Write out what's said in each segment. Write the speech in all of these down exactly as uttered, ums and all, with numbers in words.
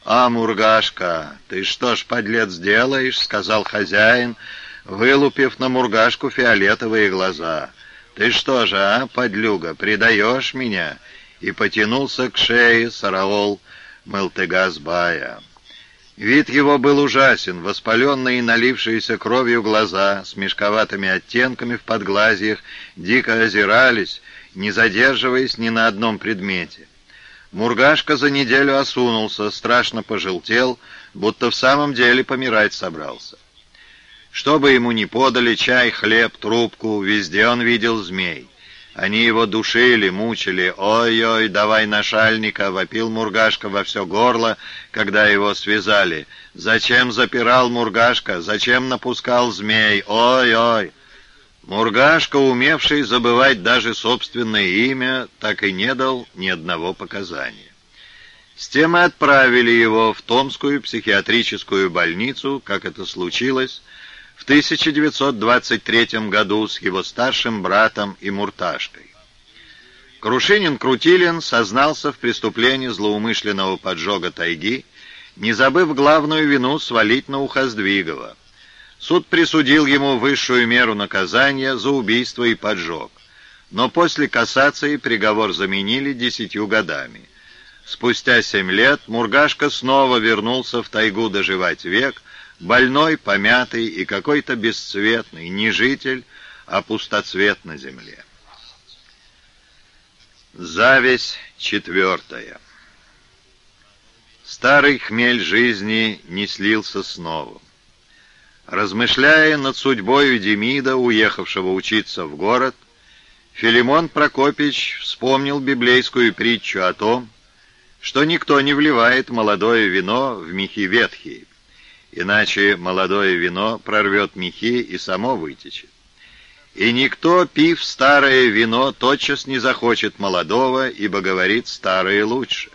«А, Мургашка, ты что ж, подлец, делаешь?» — сказал хозяин, вылупив на Мургашку фиолетовые глаза. «Ты что же, а, подлюга, предаешь меня?» И потянулся к шее Сараол Мылтыгаз-бая. Вид его был ужасен, воспаленные и налившиеся кровью глаза с мешковатыми оттенками в подглазьях дико озирались, не задерживаясь ни на одном предмете. Мургашка за неделю осунулся, страшно пожелтел, будто в самом деле помирать собрался. Что бы ему ни подали, чай, хлеб, трубку, везде он видел змей. Они его душили, мучили. «Ой-ой, давай нашальника!» — вопил Мургашка во все горло, когда его связали. «Зачем запирал Мургашка? Зачем напускал змей? Ой-ой!» Мургашка, умевший забывать даже собственное имя, так и не дал ни одного показания. С тем и отправили его в Томскую психиатрическую больницу, как это случилось в тысяча девятьсот двадцать третьем году с его старшим братом и Мурташкой. Крушинин-Крутилин сознался в преступлении злоумышленного поджога тайги, не забыв главную вину свалить на Ухоздвигова. Суд присудил ему высшую меру наказания за убийство и поджог, но после кассации приговор заменили десятью годами. Спустя семь лет Мургашка снова вернулся в тайгу доживать век, больной, помятый и какой-то бесцветный, не житель, а пустоцвет на земле. Зависть четвертая. Старый хмель жизни не слился с новым. Размышляя над судьбой Демида, уехавшего учиться в город, Филимон Прокопич вспомнил библейскую притчу о том, что никто не вливает молодое вино в мехи ветхие, иначе молодое вино прорвет мехи и само вытечет. И никто, пив старое вино, тотчас не захочет молодого, ибо говорит: старое лучше.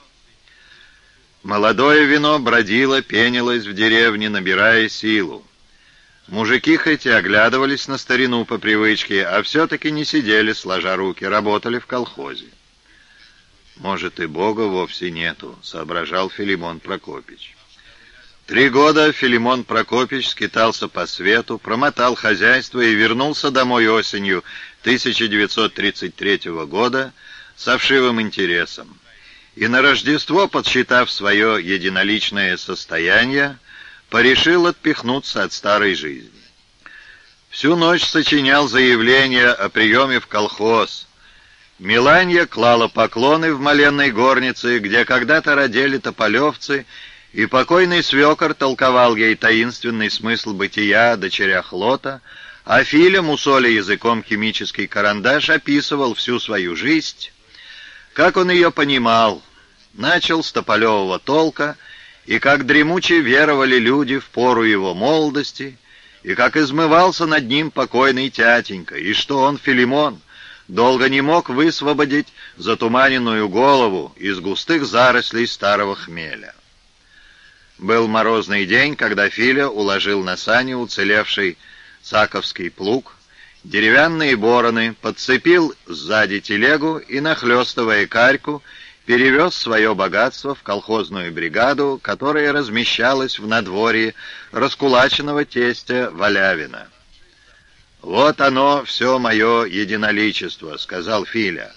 Молодое вино бродило, пенилось в деревне, набирая силу. Мужики хоть и оглядывались на старину по привычке, а все-таки не сидели сложа руки, работали в колхозе. «Может, и Бога вовсе нету», — соображал Филимон Прокопич. Три года Филимон Прокопич скитался по свету, промотал хозяйство и вернулся домой осенью тысяча девятьсот тридцать третьего года со вшивым интересом. И на Рождество, подсчитав свое единоличное состояние, порешил отпихнуться от старой жизни. Всю ночь сочинял заявление о приеме в колхоз. Миланья клала поклоны в моленной горнице, где когда-то родили тополевцы, и покойный свекор толковал ей таинственный смысл бытия о дочерях Лота, а Филя, мусоля языком химический карандаш, описывал всю свою жизнь, как он ее понимал. Начал с тополевого толка, и как дремуче веровали люди в пору его молодости, и как измывался над ним покойный тятенька, и что он, Филимон, долго не мог высвободить затуманенную голову из густых зарослей старого хмеля. Был морозный день, когда Филя уложил на сани уцелевший саковский плуг, деревянные бороны, подцепил сзади телегу и, нахлёстывая карьку, перевез свое богатство в колхозную бригаду, которая размещалась в надворье раскулаченного тестя Валявина. «Вот оно, все мое единоличество», — сказал Филя.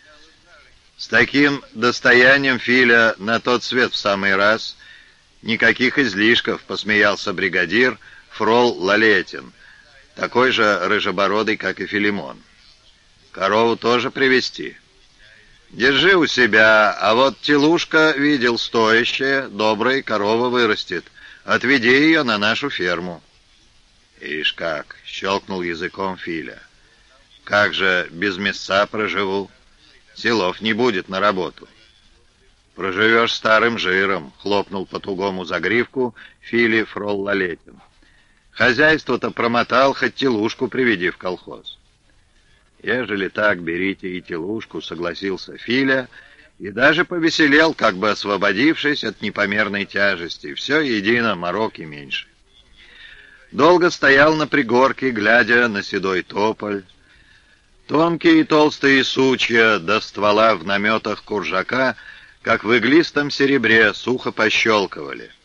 С таким достоянием, Филя, на тот свет в самый раз. Никаких излишков, — посмеялся бригадир Фрол Лалетин, такой же рыжебородый, как и Филимон. «Корову тоже привезти?» «Держи у себя, а вот телушка, видел, стоящая, добрая корова вырастет. Отведи ее на нашу ферму». «Ишь как!» — щелкнул языком Филя. «Как же без мясца проживу? Силов не будет на работу». «Проживешь старым жиром», — хлопнул по тугому загривку Фили Фрол Лалетин. «Хозяйство-то промотал, хоть телушку приведи в колхоз». «Ежели так, берите и телушку», — согласился Филя, и даже повеселел, как бы освободившись от непомерной тяжести. Все едино, мороки меньше. Долго стоял на пригорке, глядя на седой тополь. Тонкие и толстые сучья до ствола в наметах куржака как в иглистом серебре, сухо пощелкивали.